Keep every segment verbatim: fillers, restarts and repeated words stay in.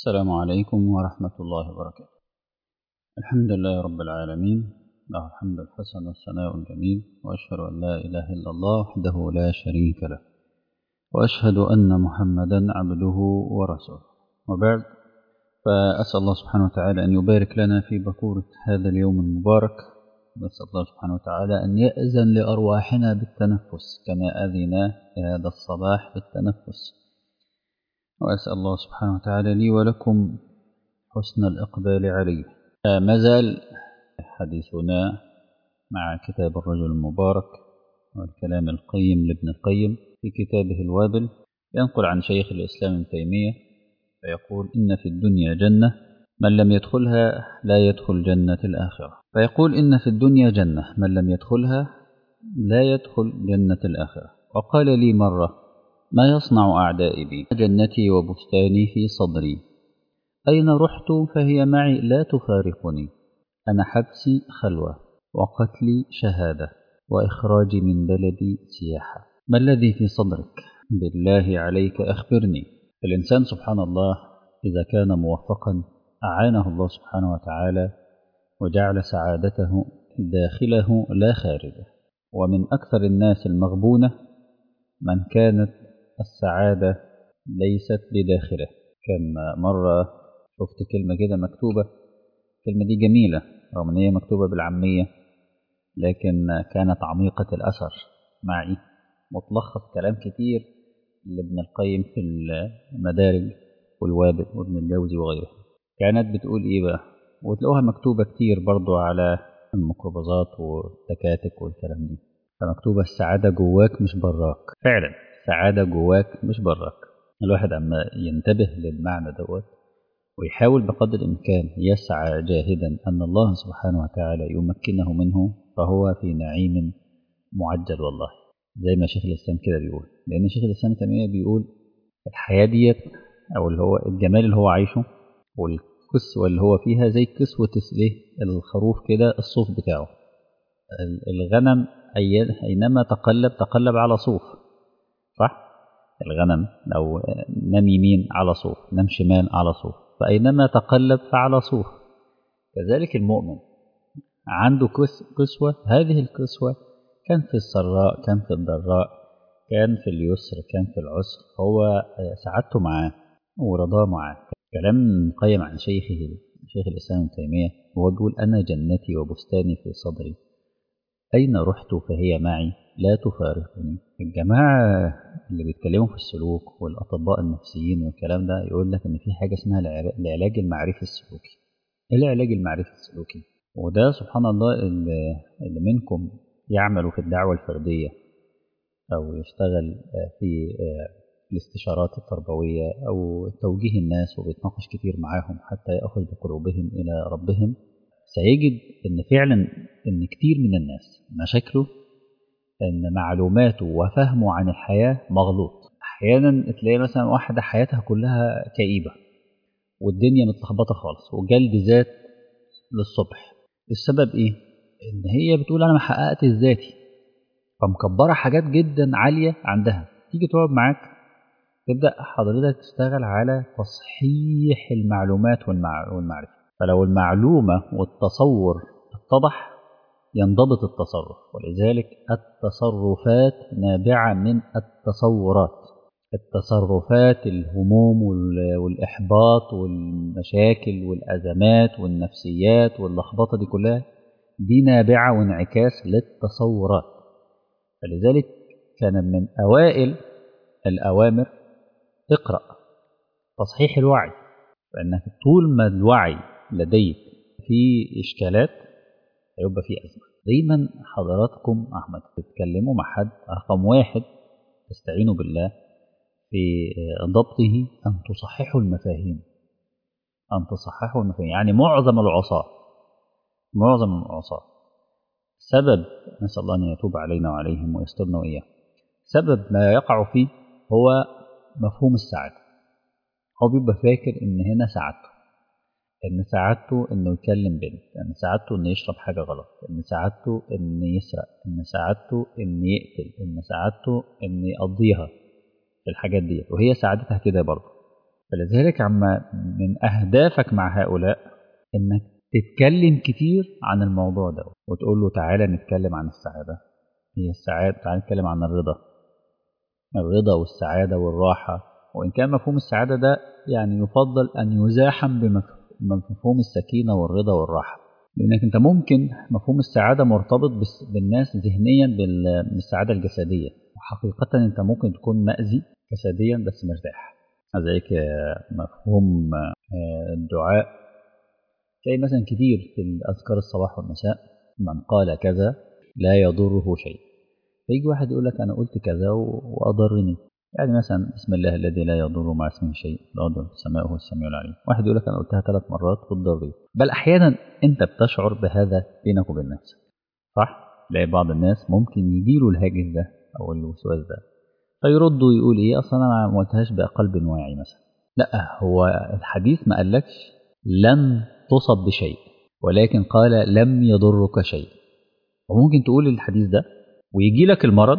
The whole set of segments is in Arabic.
السلام عليكم ورحمة الله وبركاته. الحمد لله رب العالمين، له الحمد الحسن والثناء الجميل، وأشهد أن لا إله إلا الله وحده لا شريك له، وأشهد أن محمدا عبده ورسوله، وبعد، فأسأل الله سبحانه وتعالى أن يبارك لنا في بكورة هذا اليوم المبارك. نسأل الله سبحانه وتعالى أن يأذن لأرواحنا بالتنفس كما أذن لهذا الصباح بالتنفس، وأسأل الله سبحانه وتعالى لي ولكم حسن الإقبال عليه. ما زال حديثنا مع كتاب الرجل المبارك والكلام القيم لابن القيم في كتابه الوابل، ينقل عن شيخ الإسلام ابن تيمية فيقول: إن في الدنيا جنة من لم يدخلها لا يدخل جنة الآخرة، فيقول: إن في الدنيا جنة من لم يدخلها لا يدخل جنة الآخرة. وقال لي مرة: ما يصنع أعدائي بي؟ جنتي وبستاني في صدري، أين رحت فهي معي لا تفارقني، أنا حبسي خلوة وقتلي شهادة وإخراجي من بلدي سياحة، ما الذي في صدرك؟ بالله عليك أخبرني. الإنسان سبحان الله إذا كان موفقا أعانه الله سبحانه وتعالى وجعل سعادته داخله لا خارجه. ومن أكثر الناس المغبونة من كانت السعادة ليست بداخله. كان مرة شفت كلمة كده مكتوبة، الكلمة دي جميلة رغم أن هي مكتوبة بالعامية، لكن كانت عميقة الأثر معي، متلخص كلام كتير لابن القيم في المدارج والوابل وابن الجوزي وغيره. كانت بتقول إيه بقى، وتلاقوها مكتوبة كتير برضو على الميكروباصات والتكاتك والكلام دي. فمكتوبة: السعادة جواك مش براك. فعلا السعادة جواك مش براك. الواحد أما ينتبه للمعنى دوت ويحاول بقدر الإمكان يسعى جاهدا أن الله سبحانه وتعالى يمكنه منه، فهو في نعيم معجل والله، زي ما شيخ الإسلام كده بيقول. لأن شيخ الإسلام تيمية بيقول الحياة ديت أو اللي هو الجمال اللي هو عايشه والكسوة اللي هو فيها زي كسوة الخروف كده، الصوف بتاعه. الغنم أينما تقلب تقلب على صوف، صح؟ الغنم لو نام يمين على صوف، نام شمال على صوف، فأينما تقلب فعلى صوف. كذلك المؤمن عنده كسوة، هذه الكسوة كان في السراء كان في الضراء، كان في اليسر كان في العسر، هو سعادته معاه ورضاه معاه. كلام قيم عن شيخه شيخ الإسلام ابن تيمية، هو بيقول: أنا جنتي وبستاني في صدري، أين رحت فهي معي لا تفارقني. الجماعة اللي بيتكلموا في السلوك والأطباء النفسيين والكلام ده يقول لك إن في حاجة اسمها العلاج المعرفي السلوكي. إيه العلاج المعرفي السلوكي؟ وده سبحان الله اللي منكم يعمل في الدعوة الفردية أو يشتغل في الاستشارات التربوية أو توجيه الناس وبيتناقش كتير معاهم حتى يأخذ بقلوبهم إلى ربهم، سيجد إن فعلا إن كتير من الناس مشاكله إن معلوماته وفهمه عن الحياة مغلوط. أحيانا تلاقي مثلا واحدة حياتها كلها كئيبة والدنيا متلخبطة خالص وجلد ذات للصبح. السبب إيه؟ إن هي بتقول أنا ما حققت ذاتي، فمكبرة حاجات جدا عالية عندها. تيجي تقعد معاك تبدأ حضرتك تشتغل على تصحيح المعلومات والمعرفة. فلو المعلومة والتصور اتضح ينضبط التصرف. ولذلك التصرفات نابعة من التصورات. التصرفات، الهموم والإحباط والمشاكل والأزمات والنفسيات واللخبطة دي كلها دي نابعة وانعكاس للتصورات. فلذلك كان من أوائل الأوامر اقرأ، تصحيح الوعي، فإنك طول ما الوعي لديك في إشكالات هيبقى في أزمة. دايما حضراتكم أحمد تتكلموا مع حد، رقم واحد تستعينوا بالله في ضبطه أن تصححوا المفاهيم. أن تصححوا المفاهيم يعني معظم العصاة معظم العصاة سبب، نسأل الله أن يتوب علينا وعليهم ويسترنا وإياه، سبب ما يقع فيه هو مفهوم السعادة. هو بيبقى فاكر إن هنا سعادته، إن سعادته إنه يكلم بنت، إن سعادته إنه يشرب حاجة غلط، إن سعادته إنه يسرق، إن سعادته إنه يقتل، إن سعادته إنه يقضيها في الحاجات دي، وهي سعادتها كده برضه. فلذلك عما من أهدافك مع هؤلاء إنك تتكلم كتير عن الموضوع ده، وتقول له تعالى نتكلم عن السعادة. هي السعادة، تعالى نتكلم عن الرضا، الرضا والسعادة والراحة. وإن كان مفهوم السعادة ده يعني يفضل أن يزاحم بمفهوم السكينة والرضا والراحة، لأنك أنت ممكن مفهوم السعادة مرتبط بالناس ذهنيا بالسعادة الجسدية، وحقيقة أنت ممكن تكون مأذي جسديا بس مرتاح. ذلك مفهوم الدعاء تلاقي مثلا كتير في الأذكار الصباح والمساء، من قال كذا لا يضره شيء. فيجي واحد يقول لك أنا قلت كذا وأضرني، يعني مثلا بسم الله الذي لا يضر مع اسمه شيء الأرض والسماء وهو السميع العليم. واحد يقول لك أنا قلتها ثلاث مرات وتضرني، بل أحيانا أنت بتشعر بهذا بينك وبين نفسك، صح؟ تلاقي بعض الناس ممكن يجيله الهاجس ده أو الوسواس ده، فيرد ويقول إيه أصلا أنا ما قلتهاش بقلب واعي مثلا. لا، هو الحديث ما قالكش لن تصب بشيء، ولكن قال لم يضرك شيء. وممكن تقول الحديث ده ويجي لك المرض،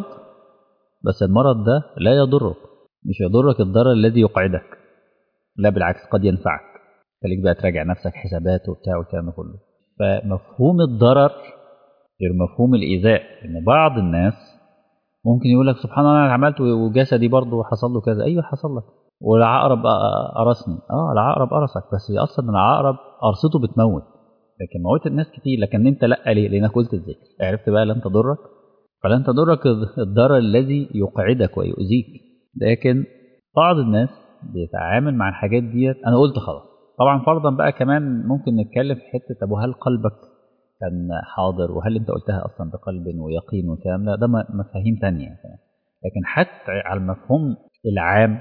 بس المرض ده لا يضرك، مش يضرك الضرر الذي يقعدك، لا بالعكس قد ينفعك. خليك بقى تراجع نفسك حسابات وبتاع والكلام كله. فمفهوم الضرر غير مفهوم الإيذاء. إن بعض الناس ممكن يقول لك سبحان الله أنا عملت وجسدي برضه حصل له كذا. أيوه حصل لك. والعقرب قرصني، اه العقرب قرصك، بس اصلا العقرب قرصته بتموت، لكن موت الناس كتير، لكن انت لا. ليه؟ لانك قلت الذكر، عرفت بقى لن تضرك، فلن تضرك الضرر الذي يقعدك ويؤذيك. لكن بعض الناس بيتعامل مع الحاجات ديت انا قلت خلاص. طبعا فرضا بقى كمان ممكن نتكلم في حته طب وهل قلبك كان حاضر، وهل انت قلتها اصلا بقلب ويقين والكلام ده، ده مفاهيم تانية. لكن حتى على المفهوم العام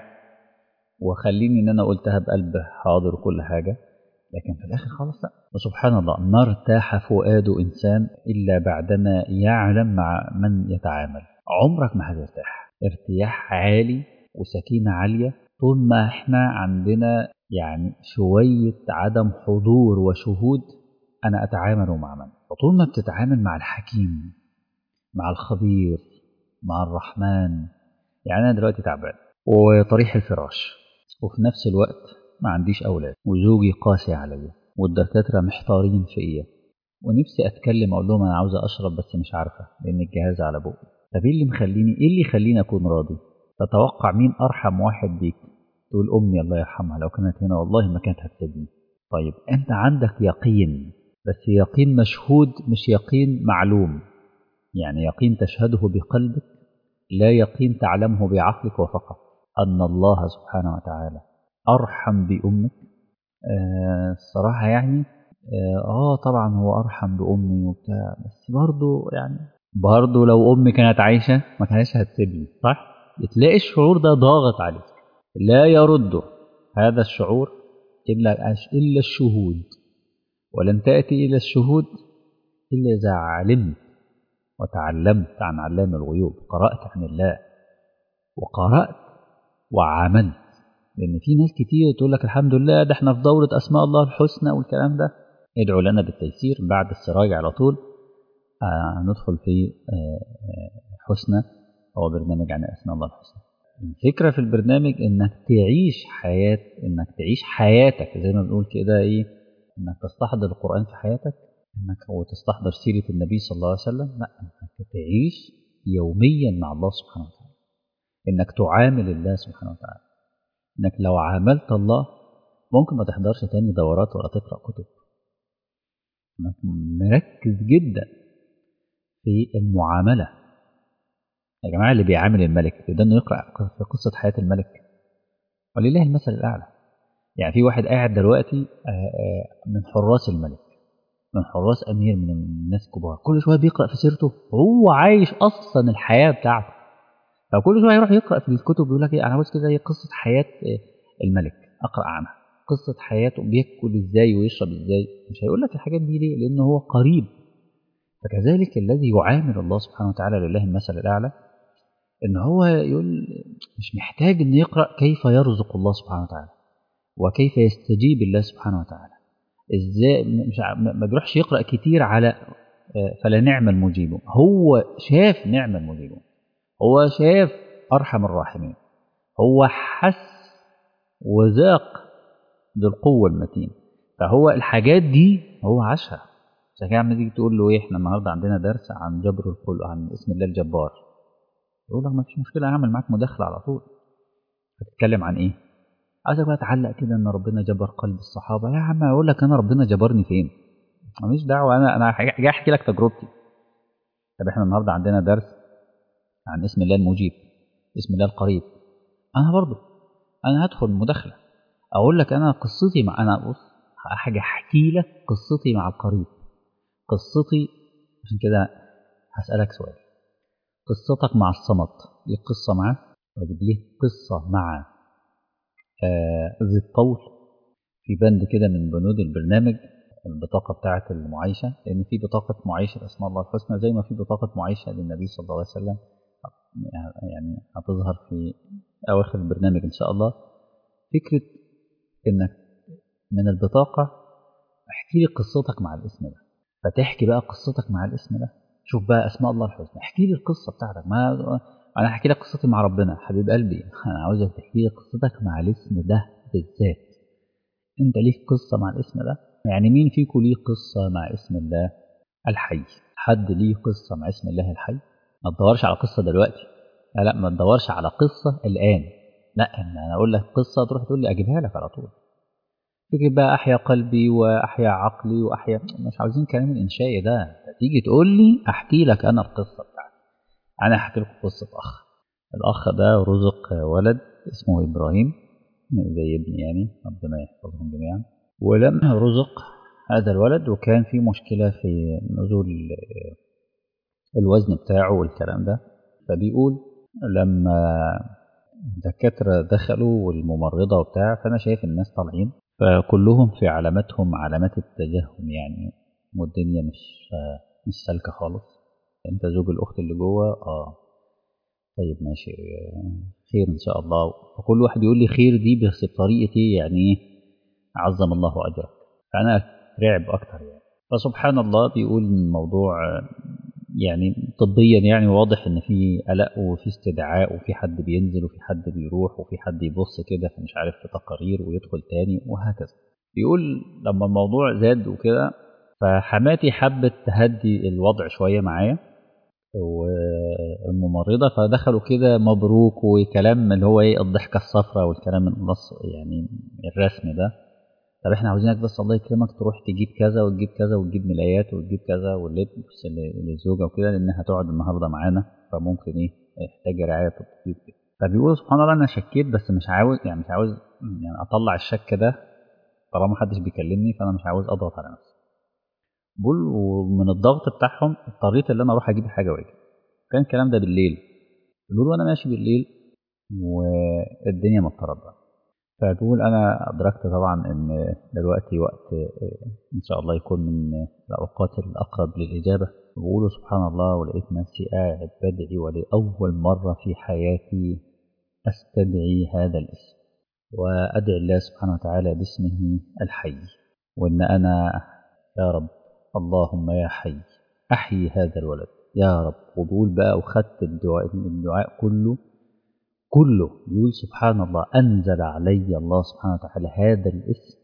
وخليني ان انا قلتها بقلب حاضر وكل حاجة، لكن في الاخر خلاص لا. وسبحان الله ما ارتاح فؤاد انسان الا بعدما يعلم مع من يتعامل. عمرك ما هترتاح ارتياح عالي وسكينة عالية طول ما احنا عندنا يعني شوية عدم حضور وشهود انا اتعامل مع من. وطول ما بتتعامل مع الحكيم، مع الخبير، مع الرحمن. يعني انا دلوقتي تعبان وطريح الفراش، وفي نفس الوقت ما عنديش أولاد، وزوجي قاسي عليا، والدكاترة محتارين فيا، ونفسي أتكلم أقول لهم أنا عاوزة أشرب بس مش عارفة لأن الجهاز على بقي. طب إيه اللي مخليني إيه اللي يخليني أكون راضي؟ تتوقع مين أرحم واحد بيك؟ تقول أمي الله يرحمها، لو كانت هنا والله ما كانت هتسيبني. طيب أنت عندك يقين، بس يقين مشهود مش يقين معلوم. يعني يقين تشهده بقلبك، لا يقين تعلمه بعقلك وفقط، أن الله سبحانه وتعالى أرحم بأمك. آه الصراحة يعني آه, آه طبعا هو أرحم بأمي وبتاع، بس برضو يعني برضو لو أمي كانت عايشة ما كانتش هتسيبني، صح؟ بتلاقي الشعور ده ضاغط عليك، لا يرد هذا الشعور إلا إلا الشهود، ولن تأتي إلى الشهود إلا إذا علمت وتعلمت عن علام الغيوب، قرأت عن الله وقرأت وعملت. لأن في ناس كتير تقول لك الحمد لله ده احنا في دورة أسماء الله الحسنى والكلام ده، ادعوا لنا بالتيسير. بعد السراج على طول آه ندخل في آه حسنى، هو برنامج عن أسماء الله الحسنى. الفكرة في البرنامج إنك تعيش حياة، إنك تعيش حياتك زي ما بنقول كده إيه، إنك تستحضر القرآن في حياتك، إنك وتستحضر سيرة النبي صلى الله عليه وسلم. لا، إنك تعيش يوميا مع الله سبحانه وتعالى، إنك تعامل الله سبحانه وتعالى. إنك لو عاملت الله ممكن ما تحضرش تاني دورات ولا تقرأ كتب، إنك مركز جدا في المعاملة. يا جماعة اللي بيعامل الملك ده إنه يقرأ في قصة حياة الملك، ولله المثل الأعلى. يعني في واحد قاعد دلوقتي من حراس الملك، من حراس أمير، من الناس كبار، كل شوية بيقرأ في سيرته وهو عايش أصلا الحياة بتاعته. فكل شوية يروح يقرأ في الكتب يقول لك إيه، أنا عاوز كده هي قصة حياة الملك أقرأ عنها، قصة حياته بياكل إزاي ويشرب إزاي. مش هيقول لك الحاجات دي ليه؟ لأنه هو قريب. فكذلك الذي يعامل الله سبحانه وتعالى لله المثل الأعلى، إن هو يقول مش محتاج إن يقرأ كيف يرزق الله سبحانه وتعالى وكيف يستجيب الله سبحانه وتعالى إزاي، مش ما بيروحش يقرأ كتير على فلا نعم المجيب. هو شاف نعم المجيب، هو شاف أرحم الراحمين، هو حس وذاق ذو القوة المتين. فهو الحاجات دي هو عاشها. عشان كده لما تيجي تقول له ايه، احنا النهارده عندنا درس عن جبر القلوب، عن اسم الله الجبار، يقول لك ما فيش مشكلة، هعمل معاك مداخلة على طول. هتتكلم عن ايه؟ عايزك بقى تعلق كده ان ربنا جبر قلب الصحابة. يا عم اقول لك انا ربنا جبرني فين؟ ماليش دعوة، انا انا جاي احكي لك تجربتي. طب احنا النهارده عندنا درس عن اسم الله المجيب، اسم الله القريب. انا برضو انا هدخل مداخلة اقول لك انا قصتي مع، انا بص حاجة احكي لك قصتي مع القريب، قصتي. عشان كده هسألك سؤال، قصتك مع الصمت ليه قصة معاه؟ واجيب ليه قصة مع آه ذي الطول في بند كده من بنود البرنامج، البطاقة بتاعة المعايشة، لأن في بطاقة معايشة أسماء الله الحسنى زي ما في بطاقة معايشة للنبي صلى الله عليه وسلم، يعني هتظهر في أواخر البرنامج إن شاء الله. فكرة إنك من البطاقة احكي لي قصتك مع الاسم ده، فتحكي بقى قصتك مع الاسم ده. شوف بقى أسماء الله الحسنى، احكي لي القصة بتاعتك. ما أنا هحكي لك قصتي مع ربنا حبيب قلبي، أنا عاوزك تحكي لي قصتك مع الاسم ده بالذات. أنت ليك قصة مع الاسم ده؟ يعني مين فيكم ليه قصة مع اسم الله الحي؟ حد ليه قصة مع اسم الله الحي؟ ما تدورش على قصة دلوقتي، لا لا، ما تدورش على قصة الآن، لا، أنا أقول لك قصة تروح تقول لي أجيبها لك على طول. فكرة بقى أحيا قلبي وأحيا عقلي وأحيا، مش عاوزين كلام الإنشائي ده. تيجي تقول لي أحكي لك أنا القصة بتاعتي. أنا هحكي لكم قصة أخ. الأخ ده رزق ولد اسمه إبراهيم، زي ابني يعني، ربنا يحفظهم جميعا. ولما رزق هذا الولد وكان في مشكلة في نزول الوزن بتاعه والكلام ده، فبيقول لما الدكاترة دخلوا والممرضة وبتاع، فأنا شايف الناس طالعين فكلهم في علاماتهم علامات التجهم يعني، والدنيا مش مش سالكة خالص. أنت زوج الأخت اللي جوه؟ آه طيب ماشي، خير إن شاء الله. فكل واحد يقول لي خير دي بس بطريقتي يعني إيه، عظم الله أجرك. فأنا رعب أكتر يعني. فسبحان الله بيقول الموضوع يعني طبيا يعني واضح ان في قلق وفي استدعاء وفي حد بينزل وفي حد بيروح وفي حد يبص كده فمش عارف في تقارير ويدخل تاني وهكذا. بيقول لما الموضوع زاد وكده فحماتي حبت تهدي الوضع شوية معايا والممرضة، فدخلوا كده مبروك وكلام اللي هو ايه الضحكة الصفراء والكلام النص يعني الرسمي ده. طب احنا عاوزينك بس الله يكرمك تروح تجيب كذا وتجيب كذا وتجيب ملايات وتجيب كذا واللبس للزوجه وكده، لانها هتقعد النهارده معانا فممكن ايه يحتاج رعايه طبيه كده. فبيقول سبحان الله انا شكيت بس مش عاوز يعني مش عاوز يعني اطلع الشك ده طالما محدش بيكلمني، فانا مش عاوز اضغط على نفسي. بقول ومن الضغط بتاعهم اضطريت ان انا اروح اجيب حاجه واجي. كان الكلام ده بالليل. بيقول وانا ماشي بالليل والدنيا مضطربه، فبقول أنا أدركت طبعا إن دلوقتي وقت إن شاء الله يكون من الأوقات الأقرب للإجابة. بقول سبحان الله ولقيت نفسي قاعد بدعي ولأول مرة في حياتي أستدعي هذا الاسم وأدعي الله سبحانه وتعالى باسمه الحي، وإن أنا يا رب اللهم يا حي أحيي هذا الولد يا رب. وبقول بقى وخدت الدعاء, الدعاء كله كله يقول سبحان الله أنزل علي الله سبحانه وتعالى هذا الاسم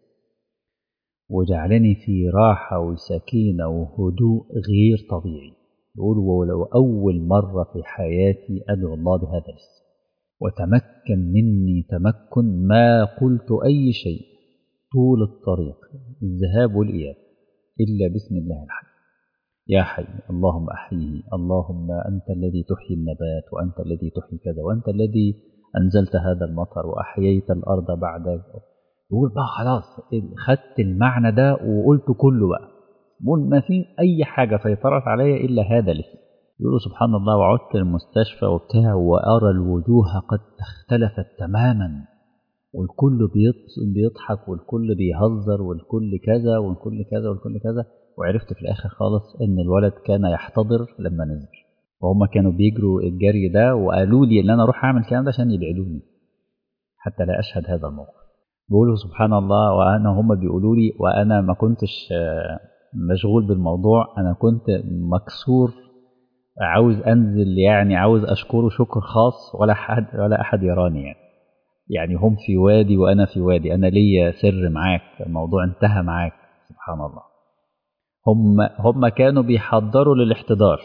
وجعلني في راحة وسكينة وهدوء غير طبيعي. يقول ولو أول مرة في حياتي أدعو الله بهذا الاسم وتمكن مني تمكن ما قلت أي شيء طول الطريق الذهاب والإياب إلا بسم الله الحي يا حي اللهم أحييه، اللهم أنت الذي تحيي النبات وأنت الذي تحيي كذا وأنت الذي أنزلت هذا المطر وأحييت الأرض بعد. يقول بقى خلاص خدت المعنى ده وقلت كله بقى، بقول ما في أي حاجة سيطرت عليا إلا هذا الاسم. يقولوا سبحان الله وعدت المستشفى وبتاع وأرى الوجوه قد اختلفت تماما والكل بيضحك والكل بيهزر والكل كذا والكل كذا والكل كذا. وعرفت في الآخر خالص إن الولد كان يحتضر لما نزل وهم كانوا بيجروا الجري ده وقالوا لي إن أنا أروح أعمل الكلام ده عشان يبعدوني حتى لا أشهد هذا الموقف. بيقولوا سبحان الله وأنا هم بيقولوا لي وأنا ما كنتش مشغول بالموضوع، أنا كنت مكسور عاوز أنزل يعني عاوز أشكره شكر خاص ولا حد ولا أحد يراني يعني. يعني هم في وادي وأنا في وادي، أنا ليا سر معاك، الموضوع انتهى معاك. سبحان الله. هم هم كانوا بيحضروا للاحتضار،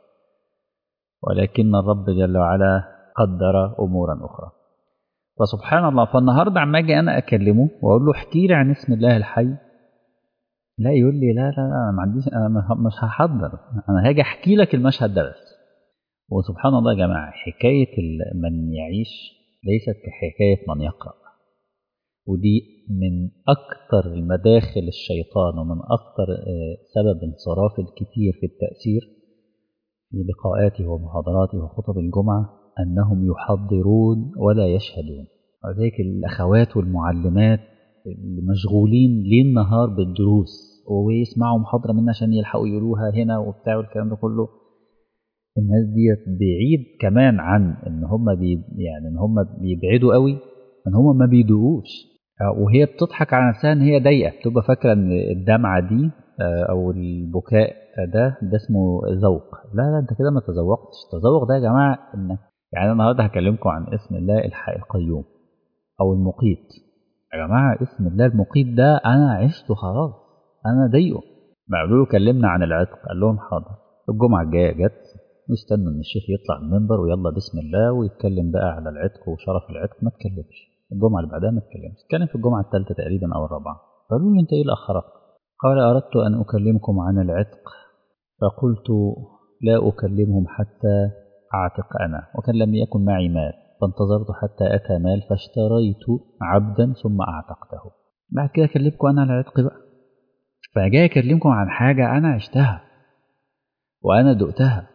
ولكن الرب جل وعلا قدر أمورا أخرى. فسبحان الله. فالنهارده عما اجي انا اكلمه واقول له احكي لي عن اسم الله الحي، لا يقول لي لا لا لا انا ما عنديش، انا مش هحضر، انا هاجي احكي لك المشهد ده بس. وسبحان الله يا جماعه، حكايه من يعيش ليست كحكايه من يقرأ. ودي من اكثر المداخل الشيطان ومن اكثر سبب انصراف الكثير في التأثير في لقاءاته ومحاضراته وخطب الجمعه، انهم يحضرون ولا يشهدون. وذلك الأخوات والمعلمات اللي مشغولين ليل نهار بالدروس ويسمعوا محاضرة منا عشان يلحقوا يقولوها هنا وبتاع والكلام ده كله، الناس ديت بعيد كمان عن ان هم بي يعني ان هم بيبعدوا قوي، ان هم ما بيدوقوش. وهي بتضحك على نفسها ان هي ضايقه، بتبقى فاكره ان الدمعه دي او البكاء ده ده اسمه ذوق. لا لا، انت كده ما تذوقتش. التذوق ده يا جماعه ان يعني النهارده هكلمكم عن اسم الله الحي القيوم او المقيت. يا جماعه اسم الله المقيت ده انا عشته خلاص، انا ضايقه. قالوا له كلمنا عن العتق، قال لهم حاضر. الجمعه الجايه جت، واستنوا ان الشيخ يطلع المنبر ويلا بسم الله ويتكلم بقى على العتق وشرف العتق. ما اتكلمش. الجمعه اللي بعدها ما اتكلمش، اتكلم في الجمعه الثالثه تقريبا او الرابعه. قالوا له انت ايه اللي اخرك؟ قال اردت ان اكلمكم عن العتق، فقلت لا اكلمهم حتى اعتق انا، وكان لم يكن معي مال، فانتظرت حتى أتى مال فاشتريت عبدا ثم أعتقته. بعد كده أكلمكم أنا على العتق بقى. فجاي أكلمكم عن حاجة أنا عشتها وأنا دقتها.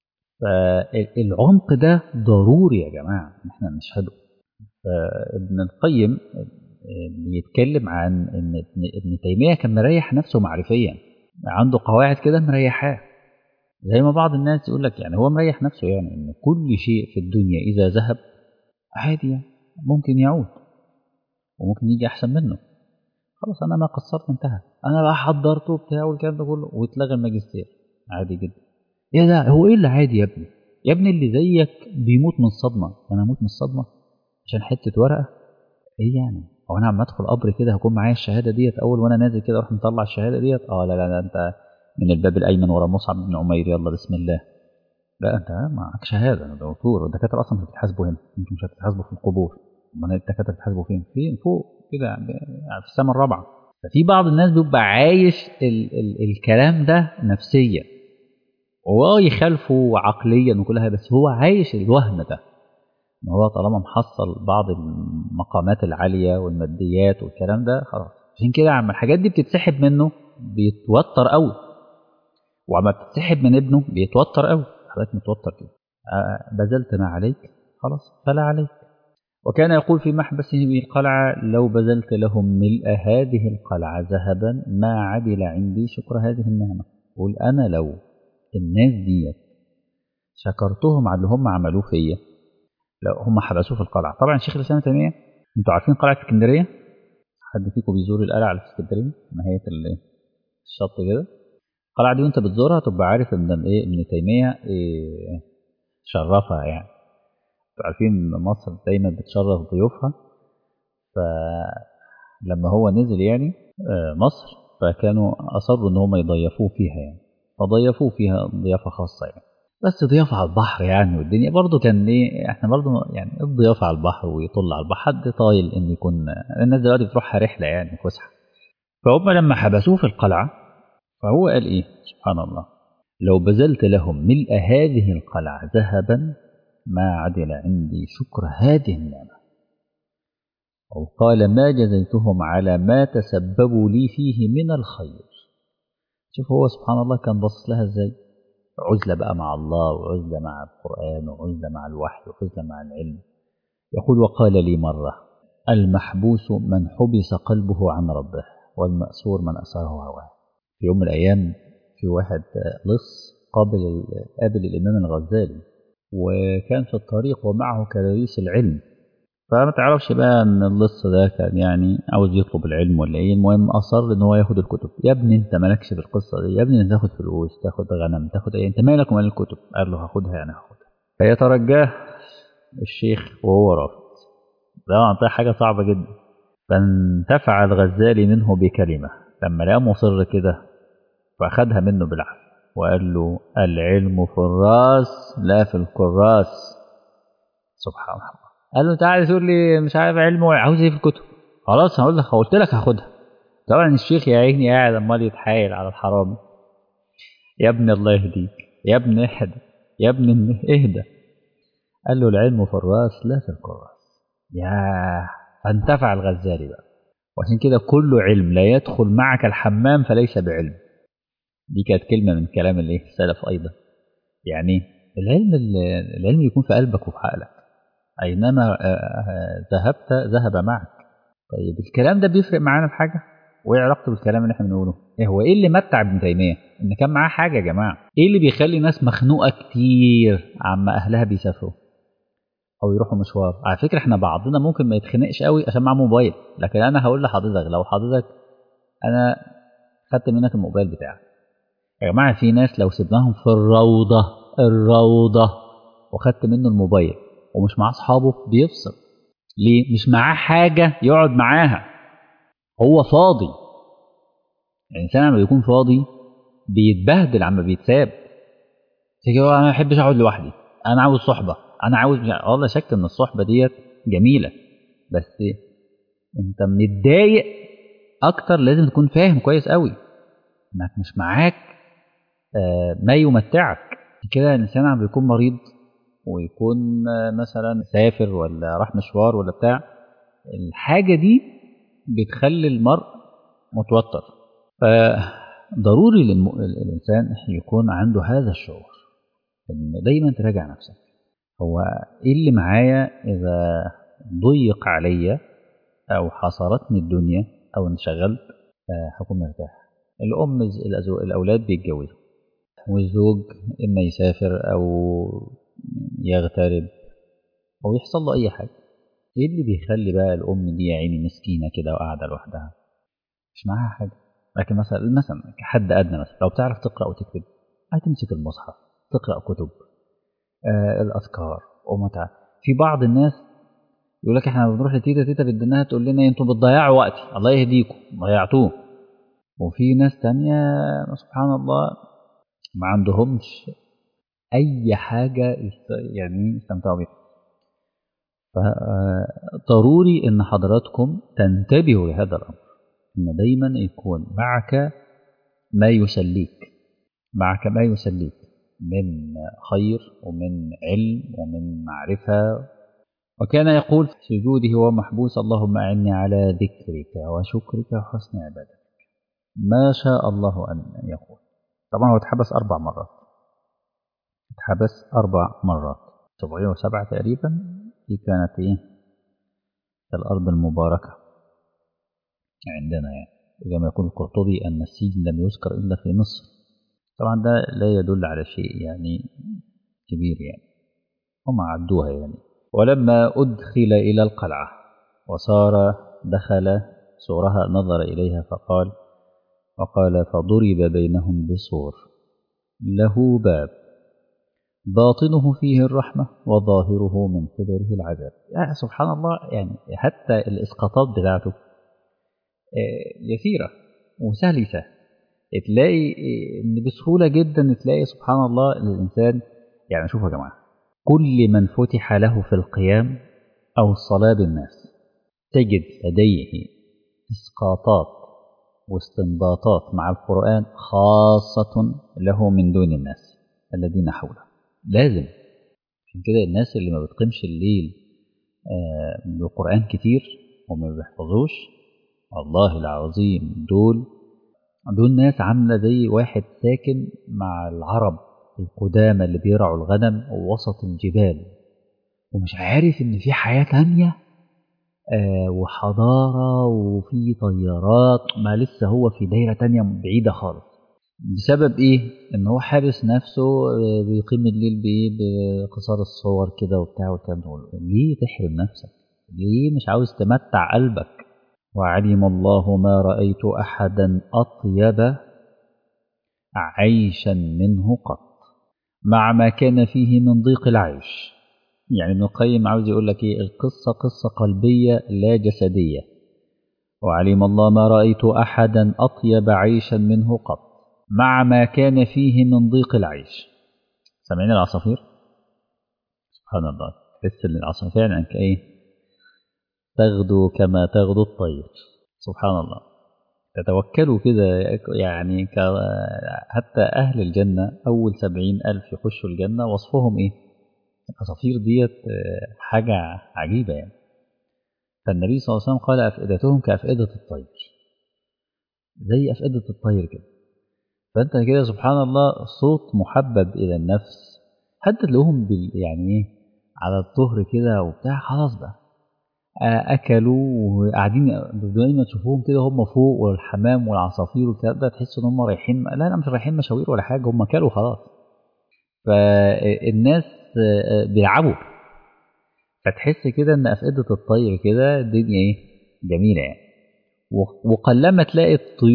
فالعمق ده ضروري يا جماعة إحنا نشهده. فابن القيم بيتكلم عن إن ابن تيمية كان مريح نفسه معرفيا، عنده قواعد كده مريحاه، زي ما بعض الناس يقول لك يعني هو مريح نفسه، يعني إن كل شيء في الدنيا إذا ذهب عادي يعني ممكن يعود وممكن يجي احسن منه. خلاص انا ما قصرت، انتهى. انا بقى حضرته بتاع والكلام ده كله واتلغى الماجستير عادي جدا. ايه ده؟ هو ايه اللي عادي يا ابني؟ يا ابني اللي زيك بيموت من الصدمه، وانا اموت من الصدمه عشان حته ورقه؟ ايه يعني؟ هو انا عم ادخل قبر كده هكون معايا الشهاده ديت اول وانا نازل كده اروح مطلع الشهاده ديت؟ اه لا لا لا، انت من الباب الايمن ورا مصعب بن عمير، يلا بسم الله. لا انت معك شهاده، انا دكتور. الدكاتره اصلا مش بتحاسبوا هنا، انتوا مش هتتحاسبوا في القبور. امال الدكاتره بتحاسبوا فين؟ فين؟ فوق كده في السماء الرابعه. ففي بعض الناس بيبقى عايش ال ال الكلام ده نفسيا، وهو يخالفه عقليا وكل حاجه، بس هو عايش الوهم ده ان هو طالما محصل بعض المقامات العاليه والماديات والكلام ده خلاص. عشان كده عم الحاجات دي بتتسحب منه بيتوتر قوي، وعما بتتسحب من ابنه بيتوتر قوي. حضرتك متوتر كده، آه بذلت ما عليك خلاص فلا عليك. وكان يقول في محبسه بالقلعة لو بذلت لهم ملء هذه القلعة ذهبا ما عدل عندي شكر هذه النعمة. قول أنا لو الناس دي شكرتهم على اللي هم عملوه فيا، لو هم حبسوه في القلعة. طبعا شيخ الإسلام ابن تيمية، انتوا عارفين قلعة اسكندرية؟ حد فيكم بيزور القلعة اللي في اسكندرية نهاية الشط كده؟ القلعة دي وانت بتزورها تبقى عارف ان ايه ابن تيمية إيه شرفها. يعني عارفين ان مصر دايما بتشرف ضيوفها، فلما هو نزل يعني مصر فكانوا اصروا ان هم يضيفوه فيها، يعني فضيفوه فيها ضيافه خاصه يعني. بس ضيافه على البحر يعني، والدنيا برضو كان ايه، احنا برضو يعني الضيافه على البحر ويطل على البحر، حد طايل ان يكون الناس دلوقتي بتروحها رحله يعني فسحه. فهم لما حبسوه في القلعه فهو قال ايه سبحان الله، لو بذلت لهم ملء هذه القلعه ذهبا ما عدل عندي شكر هذه النعمة، أو قال ما جزيتهم على ما تسببوا لي فيه من الخير. شوف هو سبحان الله كان باصص لها ازاي، عزلة بقى مع الله وعزلة مع القرآن وعزلة مع الوحي وعزلة مع العلم. يقول وقال لي مرة المحبوس من حبس قلبه عن ربه والمأسور من أسره هواه. في يوم من الأيام في واحد لص قابل قابل الإمام الغزالي، وكان في الطريق ومعه كراريس العلم. فما تعرفش بقى ان اللص ده كان يعني عاوز يطلب العلم ولا ايه، المهم اصر ان هو ياخد الكتب. يا ابني انت مالكش في القصه دي، يا ابني انت تاخد فلوس تاخد غنم تاخد ايه، انت مالك ومال الكتب؟ قال له هاخدها يعني هاخدها. فيترجاه الشيخ وهو رافض، ده حاجة صعبة جدا. فانتفع الغزالي منه بكلمة لما لقاه مصر كده، فأخدها منه بالعافية وقال له: العلم في الراس لا في الكراس. سبحان الله. قال له: تعالى تقول لي مش عارف علم عاوز ايه في الكتب؟ خلاص هقول لك، قلت لك هاخدها. طبعا الشيخ يا عيني قاعد عمال يتحايل على الحرام: يا ابني الله يهديك، يا ابني اهدى، يا ابني اهدى. قال له: العلم في الراس لا في الكراس. ياه، فانتفع الغزالي بقى. وعشان كده كل علم لا يدخل معك الحمام فليس بعلم. دي كانت كلمة من كلام الايه السلف أيضا. يعني العلم العلم يكون في قلبك وفي عقلك، أينما ذهبت ذهب معك. طيب الكلام ده بيفرق معانا في حاجة؟ وإيه علاقته بالكلام اللي احنا بنقوله؟ إيه هو إيه اللي متع ابن تيمية؟ إن كان معاه حاجة يا جماعة. إيه اللي بيخلي ناس مخنوقة كتير عما أهلها بيسافروا أو يروحوا مشوار؟ على فكرة إحنا بعضنا ممكن ما يتخنقش قوي عشان معاه موبايل، لكن أنا هقول لحضرتك لو حضرتك أنا خدت منك الموبايل بتاعك يا جماعة، في ناس لو سيبناهم في الروضة الروضة وخدت منه الموبايل ومش معاه أصحابه بيفصل. ليه؟ مش معاه حاجة يقعد معاها، هو فاضي. الإنسان لما بيكون فاضي بيتبهدل عما بيتساب. تيجي أنا ما بحبش أقعد لوحدي، أنا عاوز صحبة، أنا عاوز والله شك إن الصحبة ديت جميلة، بس أنت متضايق أكتر. لازم تكون فاهم كويس قوي إنك مش معاك ما يمتعك. كده الإنسان عم بيكون مريض ويكون مثلا سافر ولا راح مشوار ولا بتاع، الحاجة دي بتخلي المرء متوتر. فضروري للإنسان يكون عنده هذا الشعور إن دايما تراجع نفسك. هو إيه اللي معايا؟ إذا ضيق عليا أو حصرتني الدنيا أو انشغلت هكون مرتاح. الأم الأولاد بيتجوزوا والزوج إما يسافر أو يغترب أو يحصل له أي حاجة. إيه اللي بيخلي بقى الأم دي يا عيني مسكينة كده وقاعدة لوحدها مش معاها حاجة؟ لكن مثلا مثلا كحد أدنى، مثلا لو بتعرف تقرأ وتكتب هتمسك المصحف تقرأ كتب آه الأذكار ومتعة. في بعض الناس يقول لك إحنا بنروح لتيتا، تيتا بدناها تقول لنا أنتوا بتضيعوا وقتي، الله يهديكم ضيعتوه. وفي ناس تانية سبحان الله ما عندهمش أي حاجة يعني يستمتعوا بيها. فضروري إن حضراتكم تنتبهوا لهذا الأمر، إن دايما يكون معك ما يسليك، معك ما يسليك من خير ومن علم ومن معرفة. وكان يقول في سجوده وهو محبوس: اللهم أعني على ذكرك وشكرك وحسن عبادتك. ما شاء الله أن يقول. طبعا هو اتحبس أربع مرات، اتحبس أربع مرات سبعين وسبعة تقريبا. دي كانت إيه؟ الأرض المباركة عندنا يعني، زي ما يقول القرطبي أن السجن لم يذكر إلا في مصر. طبعا ده لا يدل على شيء يعني كبير يعني، هم عدوها يعني. ولما أدخل إلى القلعة وصار دخل سورها نظر إليها فقال وقال: فضرب بينهم بسور له باب باطنه فيه الرحمة وظاهره من قبله العذاب. يعني سبحان الله، يعني حتى الإسقاطات بتاعته يسيرة وسلسة، تلاقي إن بسهولة جدا تلاقي سبحان الله الإنسان. يعني شوفوا يا جماعة، كل من فتح له في القيام أو الصلاة بالناس تجد لديه إسقاطات واستنباطات مع القرآن خاصة له من دون الناس الذين حوله. لازم عشان كده الناس اللي ما بتقيمش الليل آه بالقرآن كتير وما بيحفظوش، والله العظيم دول دول ناس عاملة زي واحد ساكن مع العرب القدامى اللي بيرعوا الغنم ووسط الجبال ومش عارف إن في حياة تانية آه وحضارة وفي طيارات، ما لسه هو في دايرة تانية بعيدة خالص. بسبب إيه؟ إن هو حابس نفسه آه بيقيم الليل بإيه؟ بقصار الصور كده وبتاع والكلام ده. ليه تحرم نفسك؟ ليه مش عاوز تمتع قلبك؟ وعلم الله ما رأيت أحدا أطيب عيشا منه قط، مع ما كان فيه من ضيق العيش يعني ابن القيم عاوز يقول لك ايه؟ القصة قصة قلبية لا جسدية. وعلم الله ما رأيت أحدا أطيب عيشا منه قط مع ما كان فيه من ضيق العيش. سامعين العصافير؟ سبحان الله، تحس ان العصافير فعلا كايه؟ تغدو كما تغدو الطير. سبحان الله. تتوكلوا كده يعني ك... حتى أهل الجنة أول سبعين ألف يخشوا الجنة وصفهم إيه؟ العصافير ديت حاجة عجيبة يعني. فالنبي صلى الله عليه وسلم قال أفئدتهم كأفئدة الطير، زي أفئدة الطير كده. فأنت كده سبحان الله صوت محبب إلى النفس. حتى تلاقوهم بال... يعني إيه؟ على الظهر كده وبتاع، خلاص بقى أكلوا وقاعدين دايما تشوفوهم كده هم فوق، والحمام والعصافير والكلام ده تحس إن هم رايحين، لا لا مش رايحين مشاوير ولا حاجة، هم كلوا خلاص. فالناس بيلعبوا، فتحس كده إن أفئدة الطير كده الدنيا إيه؟ جميلة يعني. وقلما تلاقي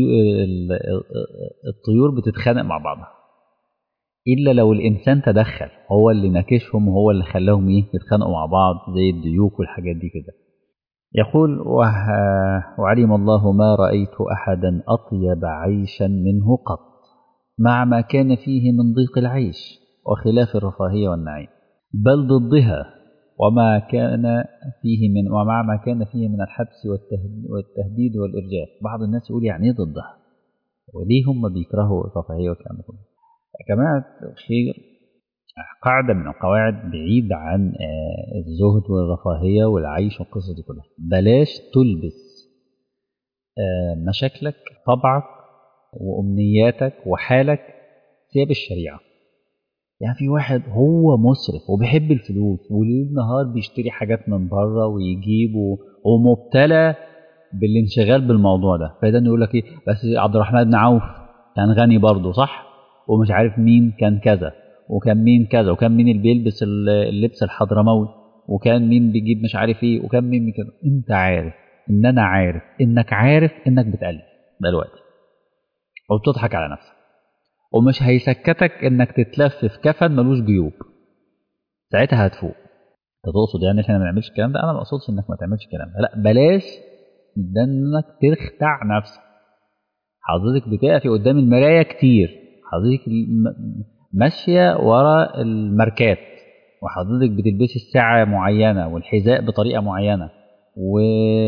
الطيور بتتخانق مع بعضها إلا لو الإنسان تدخل، هو اللي ناكشهم وهو اللي خلاهم إيه؟ يتخانقوا مع بعض زي الديوك والحاجات دي كده. يقول وعلم الله ما رأيت أحدا أطيب عيشا منه قط مع ما كان فيه من ضيق العيش وخلاف الرفاهية والنعيم، بل ضدها وما كان فيه من ومع ما كان فيه من الحبس والتهديد والإرجاف. بعض الناس يقول يعني ايه ضدها؟ وليه هم بيكرهوا الرفاهية والكلام ده؟ يا جماعة الخير، قاعدة من القواعد بعيد عن الزهد والرفاهية والعيش والقصة دي كلها. بلاش تلبس مشاكلك طبعك وأمنياتك وحالك ثياب الشريعة. يعني في واحد هو مسرف وبيحب الفلوس وليل نهار بيشتري حاجات من بره ويجيب ومبتلى بالانشغال بالموضوع ده، فده يقول لك ايه؟ بس عبد الرحمن بن عوف كان غني برضه صح، ومش عارف مين كان كذا وكان مين كذا وكان مين اللي بيلبس اللبس الحضرموي وكان مين بيجيب مش عارف ايه وكان مين كده. انت عارف ان انا عارف انك عارف انك بتقلب دلوقتي وبتضحك على نفسك، ومش هيسكتك انك تتلف في كفن ملوش جيوب. ساعتها هتفوق. انت تقصد يعني احنا ما نعملش الكلام ده؟ انا ما اقصدش انك ما تعملش الكلام ده، لا بلاش ده انك تخدع نفسك. حضرتك بتقفي قدام المرايه كتير، حضرتك ماشيه ورا الماركات، وحضرتك بتلبسي الساعه معينه والحذاء بطريقه معينه و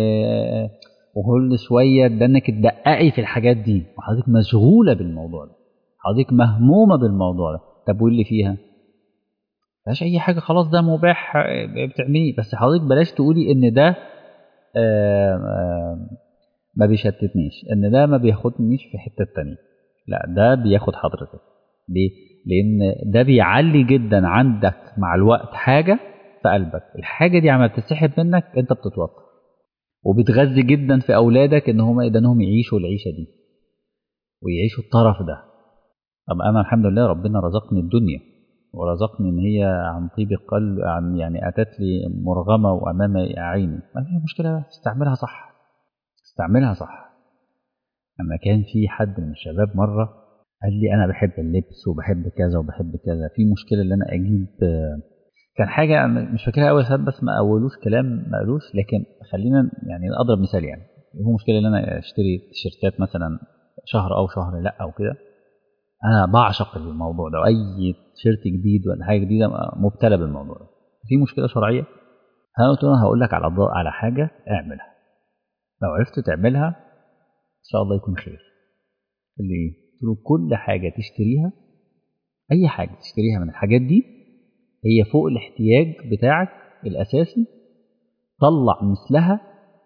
وكل شويه ده انك تدققي في الحاجات دي، وحضرتك مشغوله بالموضوع ده، حضرتك مهمومه بالموضوع ده. طب واللي فيها مفيهاش اي حاجه، خلاص ده مباح بتعمليه، بس حضرتك بلاش تقولي ان ده آآ آآ ما بيشتتنيش، ان ده ما بياخدنيش في حته تانية. لا ده بياخد حضرتك. ليه؟ لان ده بيعلي جدا عندك مع الوقت حاجه في قلبك، الحاجه دي عمال تسحب منك، انت بتتوتر وبتغذي جدا في اولادك ان هم اذا انهم يعيشوا العيشه دي ويعيشوا الطرف ده. طب انا الحمد لله ربنا رزقني الدنيا ورزقني ان هي عن طيب القلب، عن يعني اتت لي مرغمه وامام عيني، ما فيش مشكله، استعملها صح استعملها صح. اما كان في حد من الشباب مره قال لي انا بحب اللبس وبحب كذا وبحب كذا، في مشكله ان انا اجيب، كان حاجه مش فاكرها اول سنه بس ما اولوش كلام ما قالوش، لكن خلينا يعني اضرب مثال. يعني هو مشكله ان انا اشتري تيشيرتات مثلا شهر او شهر لا او كده، انا بعشق الموضوع ده، واي تيشيرت جديد ولا حاجه جديده مبتلى بالموضوع ده. في مشكله شرعيه؟ انا قلت له هقول لك على على حاجه اعملها، لو عرفت تعملها ان شاء الله يكون خير. اللي ايه؟ قلت له كل حاجه تشتريها، اي حاجه تشتريها من الحاجات دي هي فوق الاحتياج بتاعك الاساسي، طلع مثلها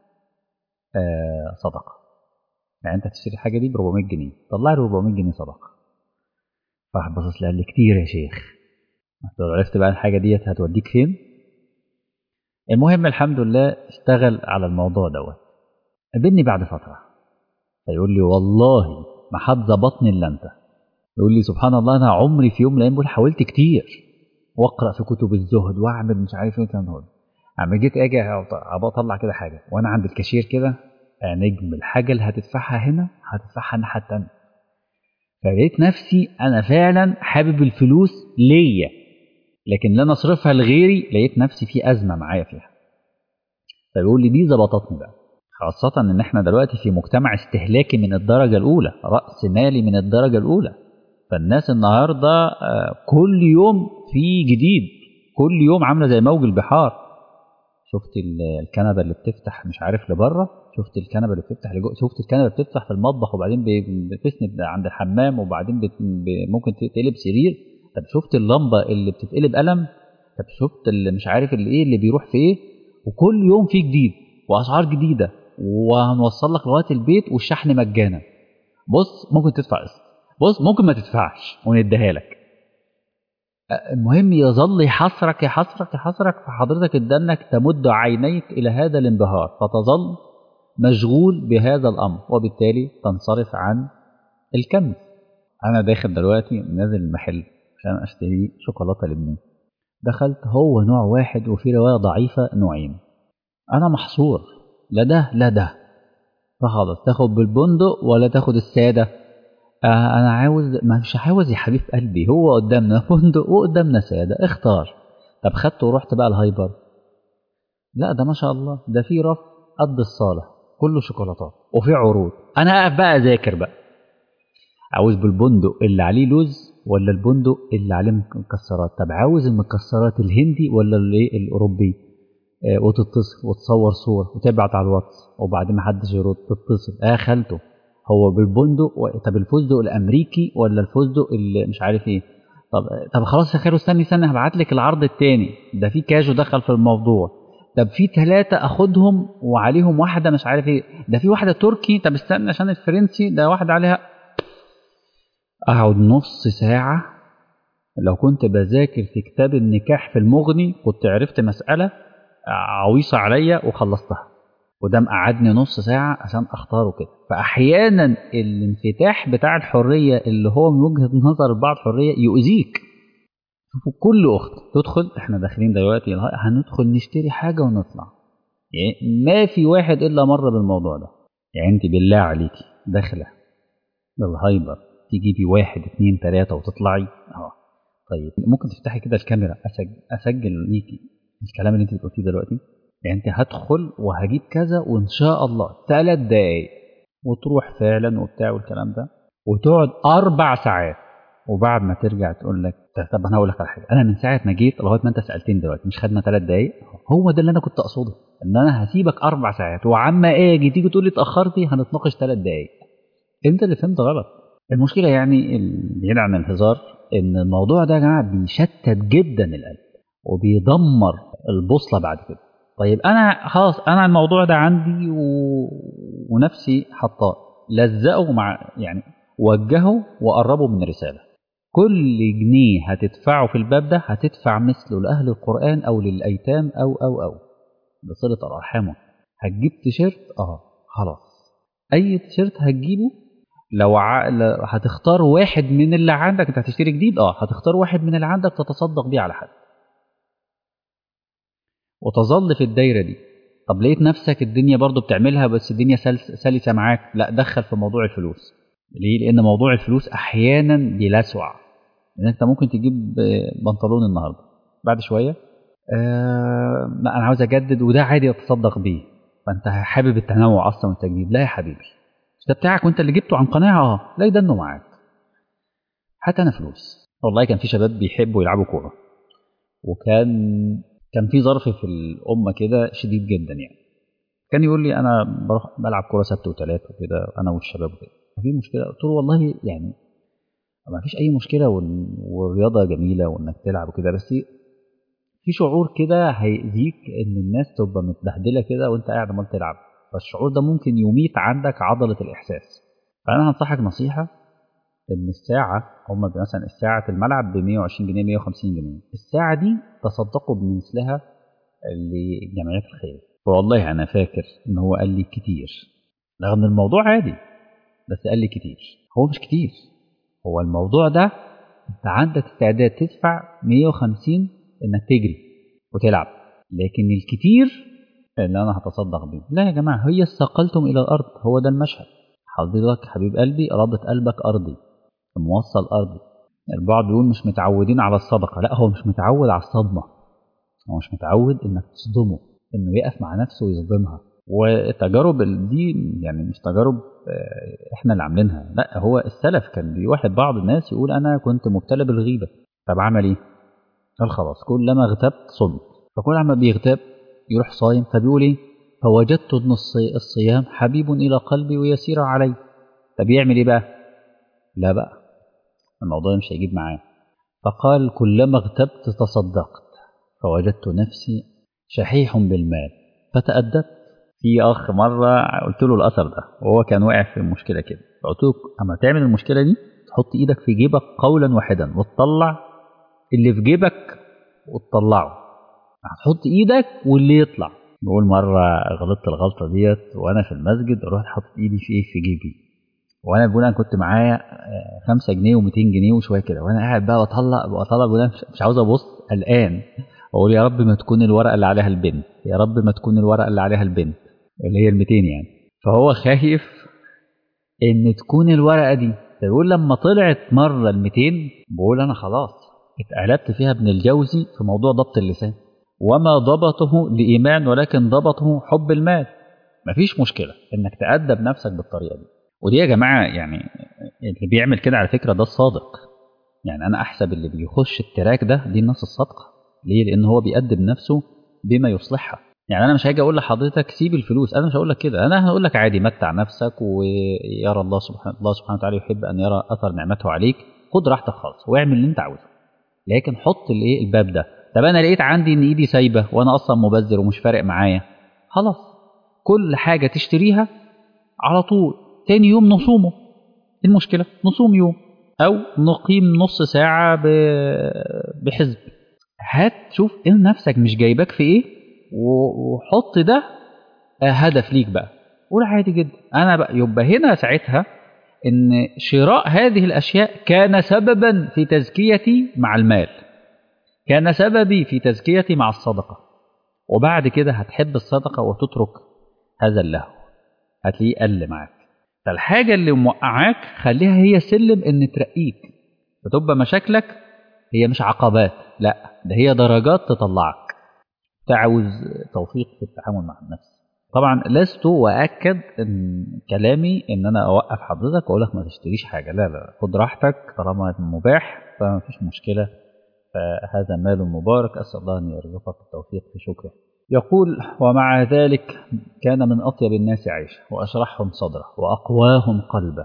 آه صدقه. يعني انت تشتري الحاجه دي ب أربعمية جنيه، طلع لي أربعمية جنيه صدقه. فراح باصص لي قال لي كتير يا شيخ. لو عرفت بقى الحاجه ديت هتوديك فين. المهم الحمد لله اشتغل على الموضوع دوت. قابلني بعد فتره فيقول لي والله ما حد ظبطني الا انت. يقول لي سبحان الله انا عمري في يوم من الايام حاولت كتير واقرا في كتب الزهد واعمل مش عارف ايه الكلام ده، اما جيت اجي ابقى اطلع كده حاجه وانا عند الكاشير كده يا نجم الحاجه اللي هتدفعها هنا هتدفعها الناحيه التانيه. فلقيت نفسي انا فعلا حابب الفلوس ليا، لكن لا نصرفها لغيري لقيت نفسي في ازمه معايا فيها. فبيقول لي دي ظبطتني بقى، خاصه ان احنا دلوقتي في مجتمع استهلاكي من الدرجه الاولى، راس مالي من الدرجه الاولى. فالناس النهارده كل يوم في جديد، كل يوم عامله زي موج البحار. شفت الكنبه اللي بتفتح مش عارف لبره، شفت الكنبه اللي بتفتح لجوه، شفت الكنبه اللي بتفتح في المطبخ وبعدين بتسند عند الحمام وبعدين بت... ممكن تقلب سرير. طب شفت اللمبه اللي بتتقلب قلم؟ طب شفت اللي مش عارف اللي ايه اللي بيروح في ايه؟ وكل يوم في جديد واسعار جديده، وهنوصل لك لغايه البيت والشحن مجانا. بص ممكن تدفع قسط، بص ممكن ما تدفعش ونديها لك. المهم يظل يحصرك يحصرك يحصرك، فحضرتك ادانك تمد عينيك الى هذا الانبهار، فتظل مشغول بهذا الامر، وبالتالي تنصرف عن الكنز. انا داخل دلوقتي نازل المحل عشان اشتري شوكولاته لابني، دخلت هو نوع واحد وفي روايه ضعيفه نوعين، انا محصور لا ده لا ده. فخلاص تاخد بالبندق ولا تاخد الساده؟ آه انا عاوز، ما مش عاوز يا حبيب قلبي، هو قدامنا فندق وقدامنا ساده، اختار. طب خدته ورحت بقى الهايبر، لا ده ما شاء الله ده في رف قد الصاله كله شوكولاتات وفي عروض. انا اقف بقى اذاكر بقى، عاوز بالبندق اللي عليه لوز ولا البندق اللي عليه مكسرات؟ طب عاوز المكسرات الهندي ولا الايه الاوروبي؟ آه وتتصل وتصور صور وتبعت على الواتس وبعدين ما حدش يرد، تتصل اه خالته هو بالبندق و... طب الفستق الامريكي ولا الفستق اللي مش عارف ايه؟ طب طب خلاص يا خير استني استني هبعت لك العرض التاني، ده في كاجو دخل في الموضوع. طب في ثلاثة اخدهم وعليهم واحدة مش عارف ايه، ده في واحدة تركي، طب استنى عشان الفرنسي ده واحدة عليها. اقعد نص ساعة. لو كنت بذاكر في كتاب النكاح في المغني كنت عرفت مسألة عويصة عليا وخلصتها، وده مقعدني نص ساعة عشان اختاره كده. فاحيانا الانفتاح بتاع الحرية اللي هو من وجهة نظر البعض حرية يؤذيك. شوفوا كل اخت تدخل، احنا داخلين دلوقتي هندخل نشتري حاجة ونطلع، يعني ما في واحد الا مر بالموضوع ده. يعني انت بالله عليكي داخلة بالهايبر تجيبي واحد اتنين تلاتة وتطلعي؟ اه طيب ممكن تفتحي كده الكاميرا اسجل, أسجل ليكي الكلام اللي انت بتقوليه دلوقتي؟ يعني انت هدخل وهجيب كذا وان شاء الله ثلاث دقايق، وتروح فعلا وبتاع والكلام ده، وتقعد اربع ساعات، وبعد ما ترجع تقول لك طب انا هقول لك على حاجه، انا من ساعه ما جيت لغايه ما انت سالتني دلوقتي مش خدنا ثلاث دقايق؟ هو ده اللي انا كنت اقصده، ان انا هسيبك اربع ساعات وعما اجي تيجي تقول لي اتاخرتي هنتناقش ثلاث دقايق. انت اللي فهمت غلط. المشكله يعني بعيد عن الهزار ان الموضوع ده يا جماعه بيشتت جدا القلب وبيدمر البوصله بعد كده. طيب انا خلاص انا الموضوع ده عندي و... ونفسي حطاه، لزقه مع يعني وجهه وقربه من رساله. كل جنيه هتدفعه في الباب ده هتدفع مثله لاهل القران او للايتام او او او لصله الارحام. هتجيب تيشيرت اه خلاص، اي تيشيرت هتجيبه لو ع... ل- هتختار واحد من اللي عندك، انت هتشتري جديد اه هتختار واحد من اللي عندك تتصدق بيه على حد، وتظل في الدايره دي. طب لقيت نفسك الدنيا برضو بتعملها بس الدنيا سلس... سلسه معاك، لا دخل في موضوع الفلوس. ليه؟ لان موضوع الفلوس احيانا بيلسع، لان انت ممكن تجيب آه، بنطلون النهارده بعد شويه آه... لا انا عاوز اجدد، وده عادي اتصدق بيه، فانت حابب التنوع اصلا والتجديد. لا يا حبيبي ده بتاعك وانت اللي جبته عن قناعه، اه لا يدنه معاك. حتى انا فلوس والله كان في شباب بيحبوا يلعبوا كوره، وكان كان في ظرف في الامه كده شديد جدا يعني، كان يقول لي انا بروح بلعب كوره سبت وثلاث وكده انا والشباب وكده، ما في مشكله؟ قلت له والله يعني ما فيش اي مشكله وال- والرياضه جميله وانك تلعب وكده، بس في شعور كده هيأذيك ان الناس تبقى متبهدله كده وانت قاعد عمال تلعب، فالشعور ده ممكن يميت عندك عضله الاحساس. فانا هنصحك نصيحه، ان الساعه هم مثلا الساعه الملعب ب مية وعشرين جنيه مية وخمسين جنيه، الساعه دي تصدقوا بمثلها لجمعيات الخير. والله انا فاكر ان هو قال لي كتير رغم ان الموضوع عادي، بس قال لي كتير. هو مش كتير، هو الموضوع ده انت عندك استعداد تدفع مية وخمسين انك تجري وتلعب، لكن الكتير اللي انا هتصدق بيه لا يا جماعه، هي استقلتم الى الارض، هو ده المشهد. حضرتك حبيب قلبي رابط قلبك ارضي، موصل ارضي، البعض يقول مش متعودين على الصدقة، لا هو مش متعود على الصدمة، هو مش متعود انك تصدمه، انه يقف مع نفسه ويصدمها. والتجارب دي يعني مش تجارب احنا اللي عاملينها، لا هو السلف كان بيواحد بعض الناس يقول انا كنت مبتلى بالغيبة، طب عمل ايه؟ قال خلاص كلما اغتبت صمت، فكل عما بيغتاب يروح صايم، فبيقول ايه؟ فوجدت ان الصيام حبيب الى قلبي ويسير علي. طب يعمل ايه بقى؟ لا بقى الموضوع مش هيجيب معاه، فقال كلما اغتبت تصدقت فوجدت نفسي شحيح بالمال فتأدبت. في اخ مره قلت له الاثر ده وهو كان واقع في المشكله كده، فقلت له اما تعمل المشكله دي تحط ايدك في جيبك قولا واحدا وتطلع اللي في جيبك وتطلعه، هتحط ايدك واللي يطلع. بقول مره غلطت الغلطه ديت وانا في المسجد، رحت حاطط ايدي في ايه في جيبي، وانا بقول انا كنت معايا خمسة جنيه ومئتين جنيه وشويه كده، وانا قاعد بقى بطلع بطلع بقول مش, مش عاوز ابص قلقان، اقول يا رب ما تكون الورقه اللي عليها البنت، يا رب ما تكون الورقه اللي عليها البنت اللي هي ال مئتين يعني. فهو خايف ان تكون الورقه دي، فبيقول لما طلعت مره ال مئتين بقول انا خلاص اتقلبت فيها ابن الجوزي في موضوع ضبط اللسان، وما ضبطه لإيمان ولكن ضبطه حب المال. مفيش مشكلة إنك تأدب نفسك بالطريقة دي، ودي يا جماعة يعني اللي بيعمل كده على فكرة ده الصادق. يعني أنا أحسب اللي بيخش التراك ده دي الناس الصادقة. ليه؟ لأن هو بيأدب نفسه بما يصلحها. يعني أنا مش هاجي أقول لحضرتك سيب الفلوس، أنا مش هقول لك كده، أنا هقول لك عادي متع نفسك، ويرى الله سبحانه الله سبحانه وتعالى يحب أن يرى أثر نعمته عليك، خد راحتك خالص واعمل اللي أنت عاوزه، لكن حط الايه الباب ده. طب انا لقيت عندي ان ايدي سايبه وانا اصلا مبذر ومش فارق معايا، خلاص كل حاجه تشتريها على طول تاني يوم نصومه، المشكله نصوم يوم او نقيم نص ساعه بحزب. هات شوف ايه نفسك مش جايبك في ايه وحط ده هدف ليك بقى، قول عادي جدا انا بقى. يبقى هنا ساعتها ان شراء هذه الاشياء كان سببا في تزكيتي مع المال، كان سببي في تزكيتي مع الصدقة، وبعد كده هتحب الصدقة وتترك هذا اللهو، هتلاقيه قل معاك. فالحاجة اللي موقعاك خليها هي سلم ان ترقيك، فتبقى مشاكلك هي مش عقبات، لا ده هي درجات تطلعك. تعوز توفيق في التعامل مع النفس. طبعا لست واكد ان كلامي ان انا اوقف حضرتك واقول لك ما تشتريش حاجه، لا لا خد راحتك طالما مباح فما فيش مشكله، فهذا مال مبارك، اسال الله ان يرزقك التوفيق في شكره. يقول ومع ذلك كان من اطيب الناس عيشا واشرحهم صدره واقواهم قلبا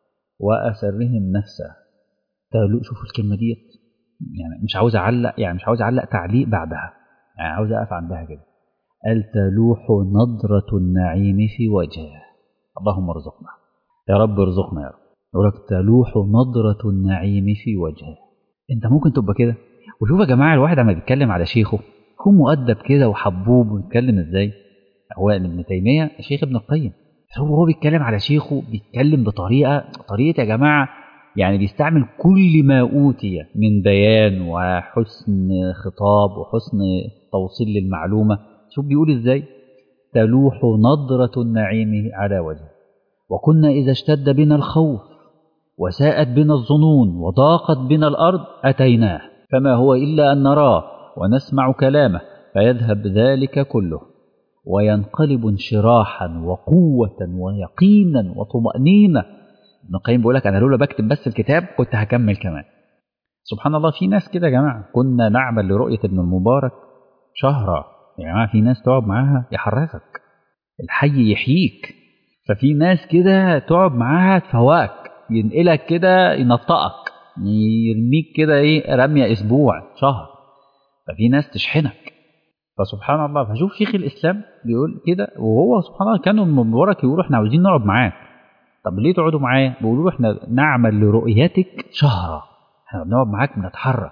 واسرهم نفسا. شوف الكلمه ديت، يعني مش عاوز اعلق، يعني مش عاوز اعلق تعليق بعدها، يعني عاوز اقف عندها كده. قال تلوح نضرة النعيم في وجهه، اللهم ارزقنا يا رب، ارزقنا يا رب. يقول لك تلوح نضرة النعيم في وجهه، انت ممكن تبقى كده. وشوف يا جماعه الواحد عم بيتكلم على شيخه هو مؤدب كده وحبوب ويتكلم ازاي. هو ابن تيميه شيخ ابن القيم، هو هو بيتكلم على شيخه بيتكلم بطريقه طريقه يا جماعه، يعني بيستعمل كل ما اوتي من بيان وحسن خطاب وحسن توصيل للمعلومه. شوف بيقول ازاي تلوح نضرة النعيم على وجهه، وكنا إذا اشتد بنا الخوف وساءت بنا الظنون وضاقت بنا الأرض أتيناه، فما هو إلا أن نراه ونسمع كلامه فيذهب ذلك كله وينقلب انشراحا وقوة ويقينا وطمأنينة. ابن القيم بيقول لك أنا لولا بكتب بس الكتاب كنت هكمل كمان. سبحان الله، في ناس كده يا جماعة، كنا نعمل لرؤية ابن المبارك شهرا يا جماعة، في ناس تقعد معاها يحركك، الحي يحييك. ففي ناس كده تقعد معاها تفوقك، ينقلك كده ينطقك يرميك كده ايه رمية اسبوع شهر. ففي ناس تشحنك. فسبحان الله، فشوف شيخ الاسلام بيقول كده، وهو سبحان الله كانوا من مبارك يقولوا احنا عاوزين نقعد معاك. طب ليه تقعدوا معايا؟ بيقولوا له احنا نعمل لرؤيتك شهرا، احنا بنقعد معاك بنتحرك.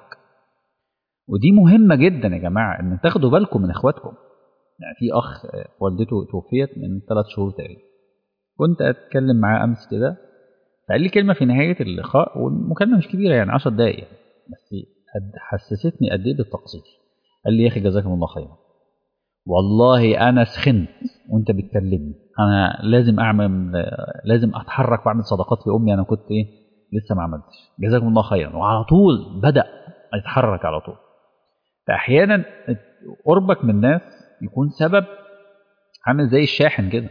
ودي مهمة جدا يا جماعة ان تاخدوا بالكم من اخواتكم. يعني في اخ والدته توفيت من ثلاث شهور تقريبا، كنت اتكلم معاه امس كده، فقال لي كلمه في نهايه اللقاء، والمكالمه مش كبيره يعني عشر دقائق يعني، بس حسستني قد ايه بالتقصير. قال لي يا اخي جزاكم الله خيرا، والله انا سخنت وانت بتكلمني، انا لازم اعمل لازم اتحرك واعمل صدقات لامي، انا كنت ايه لسه ما عملتش، جزاكم الله خيرا، وعلى طول بدأ يتحرك على طول. فأحيانا قربك من الناس يكون سبب عامل زي الشاحن كده.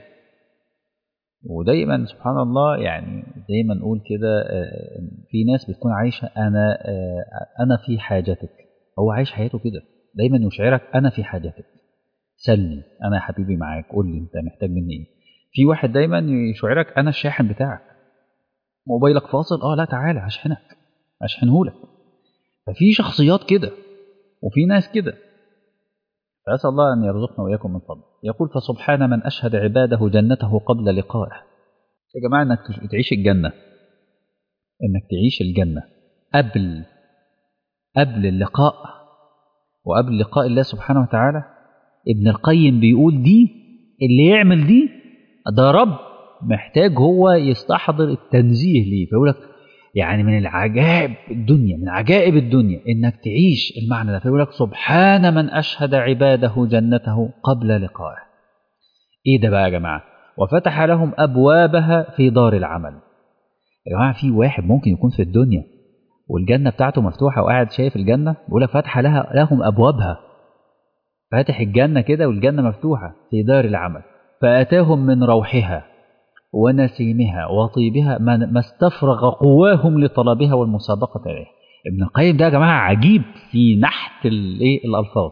ودايما سبحان الله يعني زي ما نقول كده، في ناس بتكون عايشة أنا أنا في حاجتك، هو عايش حياته كده دايما يشعرك أنا في حاجتك، سلني أنا يا حبيبي معاك، قول لي أنت محتاج مني إيه. في واحد دايما يشعرك أنا الشاحن بتاعك، موبايلك فاصل، اه لا تعالى هشحنك هشحنهولك. ففي شخصيات كده وفي ناس كده، فأسأل الله أن يرزقنا وإياكم من فضله. يقول فسبحان من أشهد عباده جنته قبل لقائه. يا جماعة إنك تعيش الجنة، إنك تعيش الجنة قبل قبل اللقاء وقبل لقاء الله سبحانه وتعالى. ابن القيم بيقول دي اللي يعمل دي ده رب محتاج هو يستحضر التنزيه ليه. فيقول لك يعني من العجائب الدنيا، من عجائب الدنيا انك تعيش المعنى ده. فيقول لك سبحان من اشهد عباده جنته قبل لقائه. ايه ده بقى يا جماعه؟ وفتح لهم ابوابها في دار العمل. يا جماعه في واحد ممكن يكون في الدنيا والجنه بتاعته مفتوحه وقاعد شايف الجنه، بيقول لك فتح لها لهم ابوابها، فاتح الجنه كده والجنه مفتوحه في دار العمل. فاتاهم من روحها ونسيمها وطيبها ما استفرغ قواهم لطلبها والمسابقة إليها. ابن القيم ده يا جماعة عجيب في نحت الألفاظ،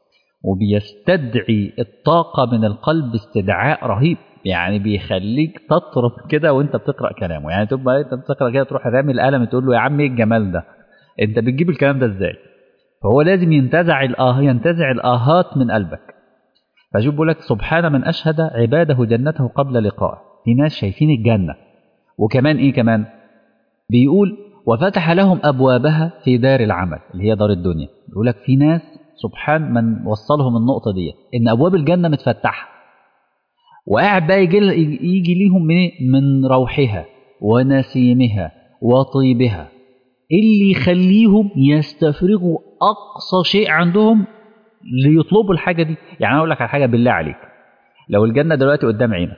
وبيستدعي الطاقة من القلب استدعاء رهيب. يعني بيخليك تطرب كده وانت بتقرأ كلامه. يعني تبقى انت بتقرأ كده تروح رامي القلم تقول له يا عم ايه الجمال ده، انت بتجيب الكلام ده ازاي؟ فهو لازم ينتزع الآه ينتزع الآهات من قلبك. فشوف بيقول لك سبحان من أشهد عباده جنته قبل لقائه. في ناس شايفين الجنة، وكمان ايه كمان بيقول وفتح لهم ابوابها في دار العمل اللي هي دار الدنيا. بيقول لك في ناس سبحان من وصلهم النقطة دي ان ابواب الجنة متفتحة، وقاعد بقى يجي, يجي ليهم من من روحها ونسيمها وطيبها اللي يخليهم يستفرغوا اقصى شيء عندهم ليطلبوا الحاجة دي. يعني اقول لك على حاجة بالله عليك، لو الجنة دلوقتي قدام عينك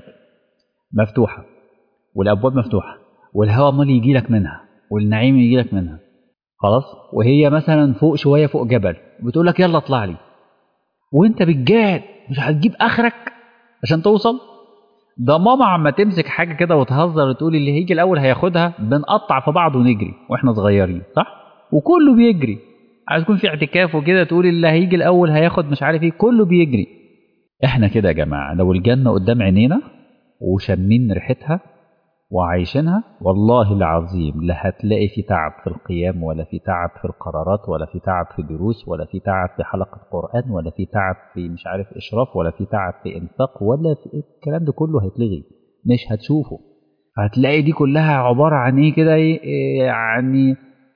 مفتوحة والابواب مفتوحه والهواء عمال يجي لك منها والنعيم يجي لك منها، خلاص، وهي مثلا فوق شويه فوق جبل بتقول لك يلا اطلع لي، وانت بتجاهد مش هتجيب اخرك عشان توصل. ده ماما عما تمسك حاجه كده وتهزر وتقول اللي هيجي الاول هياخدها، بنقطع في بعض ونجري واحنا صغيرين، صح؟ وكله بيجري. عايز تكون في اعتكاف وكده تقول اللي هيجي الاول هياخد مش عارف ايه، كله بيجري. احنا كده يا جماعه لو الجنه قدام عينينا وشامين ريحتها وعايشينها، والله العظيم لا هتلاقي في تعب في القيام ولا في تعب في القرارات ولا في تعب في دروس ولا في تعب في حلقة قرآن ولا في تعب في مش عارف إشراف ولا في تعب في إنفاق ولا في الكلام ده كله هيتلغي، مش هتشوفه. هتلاقي دي كلها عبارة عن إيه كده، يعني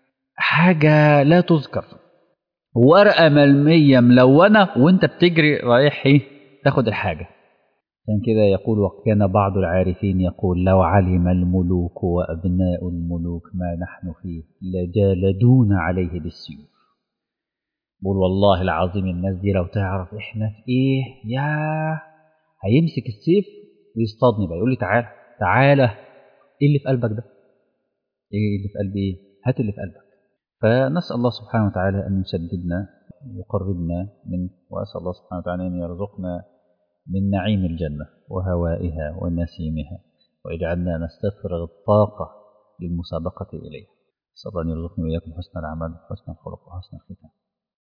حاجة لا تذكر، ورقة ملمية ملونة وانت بتجري رايح ايه تاخد الحاجة. عشان كده يقول وكان بعض العارفين يقول لو علم الملوك وأبناء الملوك ما نحن فيه لجالدون عليه بالسيوف. بقول والله العظيم الناس دي لو تعرف احنا في ايه يا هيمسك السيف ويصطادني بقى، يقول لي تعالى تعالى ايه اللي في قلبك ده، ايه اللي في قلبي، ايه هات اللي في قلبك. فنسأل الله سبحانه وتعالى أن يسددنا ويقربنا منه، وأسأل الله سبحانه وتعالى أن يرزقنا من نعيم الجنة وهوائها ونسيمها، ويجعلنا نستفرغ الطاقة للمسابقة إليها. أسأل الله أن يرزقني وإياكم حسن العمل وحسن الخلق وحسن الختام.